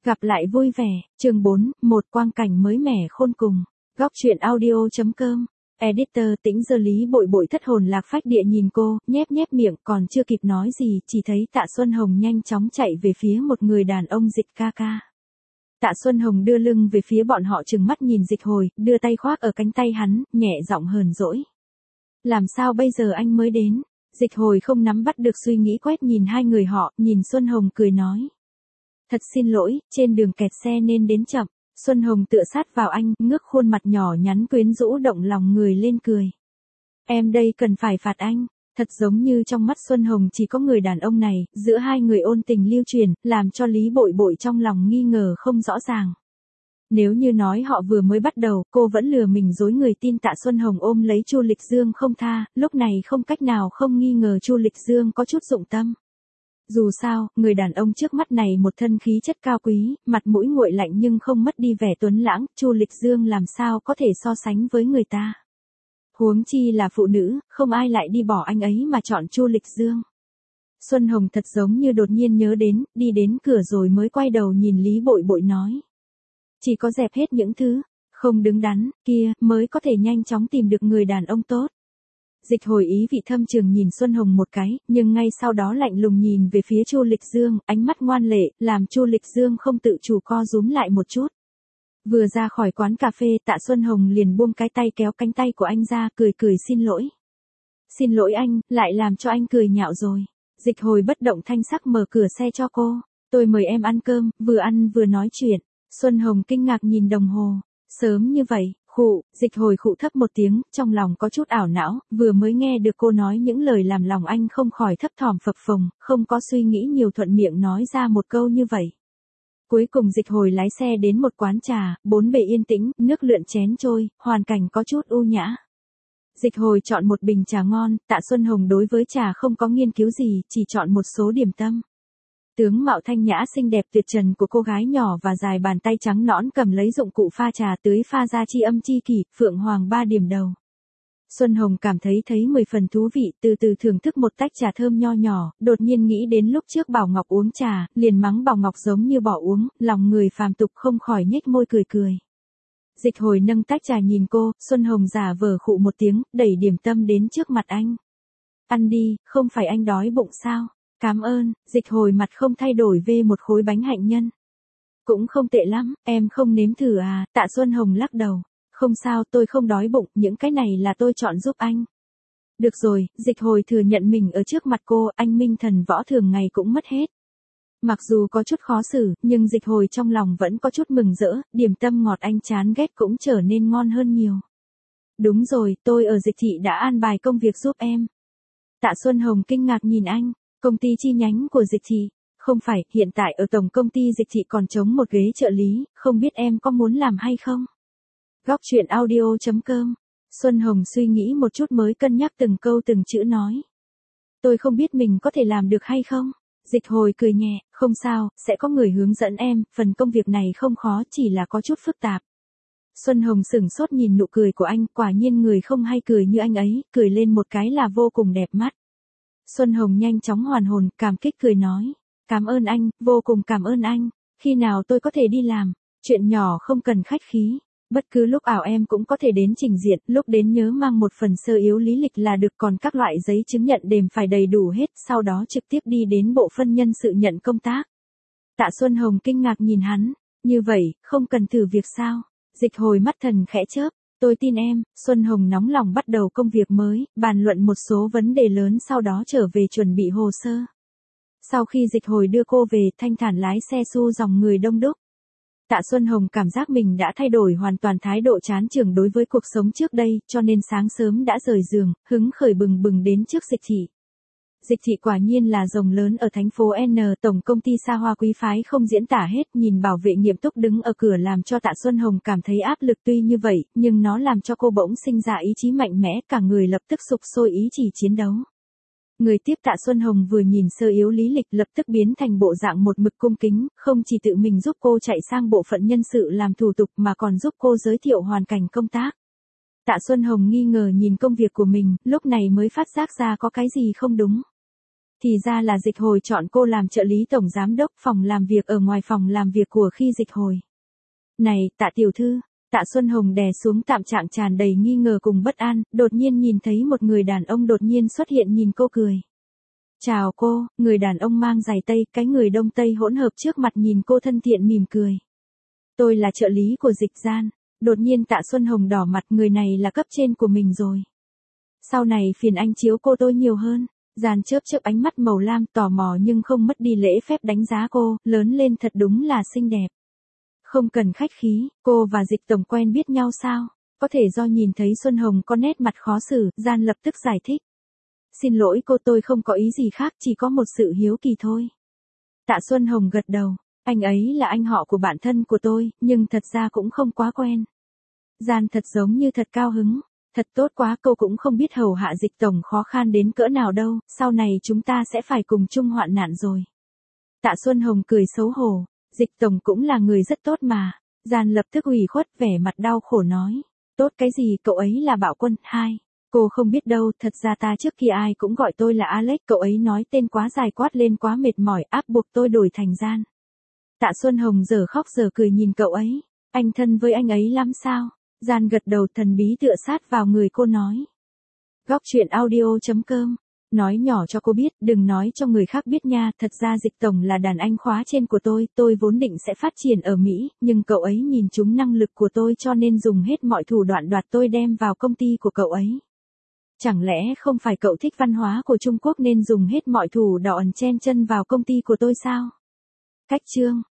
Gặp lại vui vẻ, chương 4, một quang cảnh mới mẻ khôn cùng. Góc truyện audio.com. Editor Tĩnh Giờ Lý Bội Bội thất hồn lạc phách địa nhìn cô, nhép nhép miệng, còn chưa kịp nói gì, chỉ thấy Tạ Xuân Hồng nhanh chóng chạy về phía một người đàn ông Dịch ca ca. Tạ Xuân Hồng đưa lưng về phía bọn họ, trừng mắt nhìn Dịch Hồi, đưa tay khoác ở cánh tay hắn, nhẹ giọng hờn dỗi. Làm sao bây giờ anh mới đến? Dịch Hồi không nắm bắt được suy nghĩ, quét nhìn hai người họ, nhìn Xuân Hồng cười nói. Thật xin lỗi, trên đường kẹt xe nên đến chậm. Xuân Hồng tựa sát vào anh, ngước khuôn mặt nhỏ nhắn quyến rũ động lòng người lên cười. Em đây cần phải phạt anh. Thật giống như trong mắt Xuân Hồng chỉ có người đàn ông này, giữa hai người ôn tình lưu truyền, làm cho Lý Bội Bội trong lòng nghi ngờ không rõ ràng. Nếu như nói họ vừa mới bắt đầu, cô vẫn lừa mình dối người tin Tạ Xuân Hồng ôm lấy Chu Lịch Dương không tha, lúc này không cách nào không nghi ngờ Chu Lịch Dương có chút dụng tâm. Dù sao, người đàn ông trước mắt này một thân khí chất cao quý, mặt mũi nguội lạnh nhưng không mất đi vẻ tuấn lãng, Chu Lịch Dương làm sao có thể so sánh với người ta. Huống chi là phụ nữ, không ai lại đi bỏ anh ấy mà chọn Chu Lịch Dương. Xuân Hồng thật giống như đột nhiên nhớ đến, đi đến cửa rồi mới quay đầu nhìn Lý Bội Bội nói. Chỉ có dẹp hết những thứ không đứng đắn kia mới có thể nhanh chóng tìm được người đàn ông tốt. Dịch Hồi ý vị thâm trường nhìn Xuân Hồng một cái, nhưng ngay sau đó lạnh lùng nhìn về phía Chu Lịch Dương, ánh mắt ngoan lệ, làm Chu Lịch Dương không tự chủ co rúm lại một chút. Vừa ra khỏi quán cà phê, Tạ Xuân Hồng liền buông cái tay kéo cánh tay của anh ra, cười cười xin lỗi. Xin lỗi anh, lại làm cho anh cười nhạo rồi. Dịch Hồi bất động thanh sắc mở cửa xe cho cô. Tôi mời em ăn cơm, vừa ăn vừa nói chuyện. Xuân Hồng kinh ngạc nhìn đồng hồ. Sớm như vậy. Khụ, Dịch Hồi khụ thấp một tiếng, trong lòng có chút ảo não, vừa mới nghe được cô nói những lời làm lòng anh không khỏi thấp thỏm phập phồng, không có suy nghĩ nhiều thuận miệng nói ra một câu như vậy. Cuối cùng Dịch Hồi lái xe đến một quán trà, bốn bề yên tĩnh, nước lượn chén trôi, hoàn cảnh có chút u nhã. Dịch Hồi chọn một bình trà ngon, Tạ Xuân Hồng đối với trà không có nghiên cứu gì, chỉ chọn một số điểm tâm. Tướng mạo thanh nhã xinh đẹp tuyệt trần của cô gái nhỏ và dài bàn tay trắng nõn cầm lấy dụng cụ pha trà tưới pha ra chi âm chi kỷ, phượng hoàng 3 điểm đầu. Xuân Hồng cảm thấy 10 phần thú vị, từ từ thưởng thức một tách trà thơm nho nhỏ, đột nhiên nghĩ đến lúc trước Bảo Ngọc uống trà, liền mắng Bảo Ngọc giống như bỏ uống, lòng người phàm tục không khỏi nhếch môi cười cười. Dịch Hồi nâng tách trà nhìn cô, Xuân Hồng giả vờ khụ một tiếng, đẩy điểm tâm đến trước mặt anh. Ăn đi, không phải anh đói bụng sao? Cảm ơn. Dịch Hồi mặt không thay đổi về một khối bánh hạnh nhân. Cũng không tệ lắm, em không nếm thử à? Tạ Xuân Hồng lắc đầu. Không sao, tôi không đói bụng, những cái này là tôi chọn giúp anh. Được rồi, Dịch Hồi thừa nhận mình ở trước mặt cô, anh minh thần võ thường ngày cũng mất hết. Mặc dù có chút khó xử, nhưng Dịch Hồi trong lòng vẫn có chút mừng rỡ, điểm tâm ngọt anh chán ghét cũng trở nên ngon hơn nhiều. Đúng rồi, tôi ở Dịch thị đã an bài công việc giúp em. Tạ Xuân Hồng kinh ngạc nhìn anh. Công ty chi nhánh của Dịch thị? Không phải, hiện tại ở tổng công ty Dịch thị còn trống một ghế trợ lý, không biết em có muốn làm hay không? Góc truyện audio.com. Xuân Hồng suy nghĩ một chút mới cân nhắc từng câu từng chữ nói. Tôi không biết mình có thể làm được hay không? Dịch Hồi cười nhẹ, không sao, sẽ có người hướng dẫn em, phần công việc này không khó, chỉ là có chút phức tạp. Xuân Hồng sửng sốt nhìn nụ cười của anh, quả nhiên người không hay cười như anh ấy, cười lên một cái là vô cùng đẹp mắt. Xuân Hồng nhanh chóng hoàn hồn, cảm kích cười nói. Cảm ơn anh, vô cùng cảm ơn anh. Khi nào tôi có thể đi làm? Chuyện nhỏ không cần khách khí. Bất cứ lúc ảo em cũng có thể đến trình diện, lúc đến nhớ mang một phần sơ yếu lý lịch là được, còn các loại giấy chứng nhận đềm phải đầy đủ hết, sau đó trực tiếp đi đến bộ phân nhân sự nhận công tác. Tạ Xuân Hồng kinh ngạc nhìn hắn. Như vậy, không cần thử việc sao? Dịch Hồi mắt thần khẽ chớp. Tôi tin em. Xuân Hồng nóng lòng bắt đầu công việc mới, bàn luận một số vấn đề lớn, sau đó trở về chuẩn bị hồ sơ. Sau khi Dịch Hồi đưa cô về, thanh thản lái xe xu dòng người đông đúc. Tạ Xuân Hồng cảm giác mình đã thay đổi hoàn toàn thái độ chán chường đối với cuộc sống trước đây, cho nên sáng sớm đã rời giường, hứng khởi bừng bừng đến trước Dịch thị. Dịch thị quả nhiên là rồng lớn ở thành phố N, tổng công ty xa hoa quý phái không diễn tả hết, nhìn bảo vệ nghiêm túc đứng ở cửa làm cho Tạ Xuân Hồng cảm thấy áp lực, tuy như vậy, nhưng nó làm cho cô bỗng sinh ra ý chí mạnh mẽ, cả người lập tức sục sôi ý chỉ chiến đấu. Người tiếp Tạ Xuân Hồng vừa nhìn sơ yếu lý lịch lập tức biến thành bộ dạng một mực cung kính, không chỉ tự mình giúp cô chạy sang bộ phận nhân sự làm thủ tục mà còn giúp cô giới thiệu hoàn cảnh công tác. Tạ Xuân Hồng nghi ngờ nhìn công việc của mình, lúc này mới phát giác ra có cái gì không đúng. Thì ra là Dịch Hồi chọn cô làm trợ lý tổng giám đốc phòng làm việc ở ngoài phòng làm việc của khi Dịch Hồi. Này, Tạ tiểu thư. Tạ Xuân Hồng đè xuống tạm trạng tràn đầy nghi ngờ cùng bất an, đột nhiên nhìn thấy một người đàn ông đột nhiên xuất hiện nhìn cô cười. Chào cô, người đàn ông mang giày tây, cái người đông tây hỗn hợp trước mặt nhìn cô thân thiện mỉm cười. Tôi là trợ lý của Dịch Gian. Đột nhiên Tạ Xuân Hồng đỏ mặt, người này là cấp trên của mình rồi. Sau này phiền anh chiếu cô tôi nhiều hơn. Gian chớp chớp ánh mắt màu lam tò mò nhưng không mất đi lễ phép đánh giá cô, lớn lên thật đúng là xinh đẹp. Không cần khách khí, cô và Dịch tổng quen biết nhau sao? Có thể do nhìn thấy Xuân Hồng có nét mặt khó xử, Gian lập tức giải thích. Xin lỗi cô, tôi không có ý gì khác, chỉ có một sự hiếu kỳ thôi. Tạ Xuân Hồng gật đầu, anh ấy là anh họ của bạn thân của tôi, nhưng thật ra cũng không quá quen. Gian thật giống như thật cao hứng, thật tốt quá, cô cũng không biết hầu hạ Dịch tổng khó khăn đến cỡ nào đâu, sau này chúng ta sẽ phải cùng chung hoạn nạn rồi. Tạ Xuân Hồng cười xấu hổ, Dịch tổng cũng là người rất tốt mà. Gian lập tức ủy khuất vẻ mặt đau khổ nói, tốt cái gì, cậu ấy là Bạo Quân. Hai, cô không biết đâu, thật ra ta trước kia ai cũng gọi tôi là Alex, cậu ấy nói tên quá dài quát lên quá mệt mỏi, áp buộc tôi đổi thành Gian. Tạ Xuân Hồng giờ khóc giờ cười nhìn cậu ấy, anh thân với anh ấy lắm sao? Gian gật đầu thần bí tựa sát vào người cô nói. Góc truyện audio.com. Nói nhỏ cho cô biết, đừng nói cho người khác biết nha, thật ra Dịch tổng là đàn anh khóa trên của tôi vốn định sẽ phát triển ở Mỹ, nhưng cậu ấy nhìn trúng năng lực của tôi cho nên dùng hết mọi thủ đoạn đoạt tôi đem vào công ty của cậu ấy. Chẳng lẽ không phải cậu thích văn hóa của Trung Quốc nên dùng hết mọi thủ đoạn chen chân vào công ty của tôi sao? Cách chương.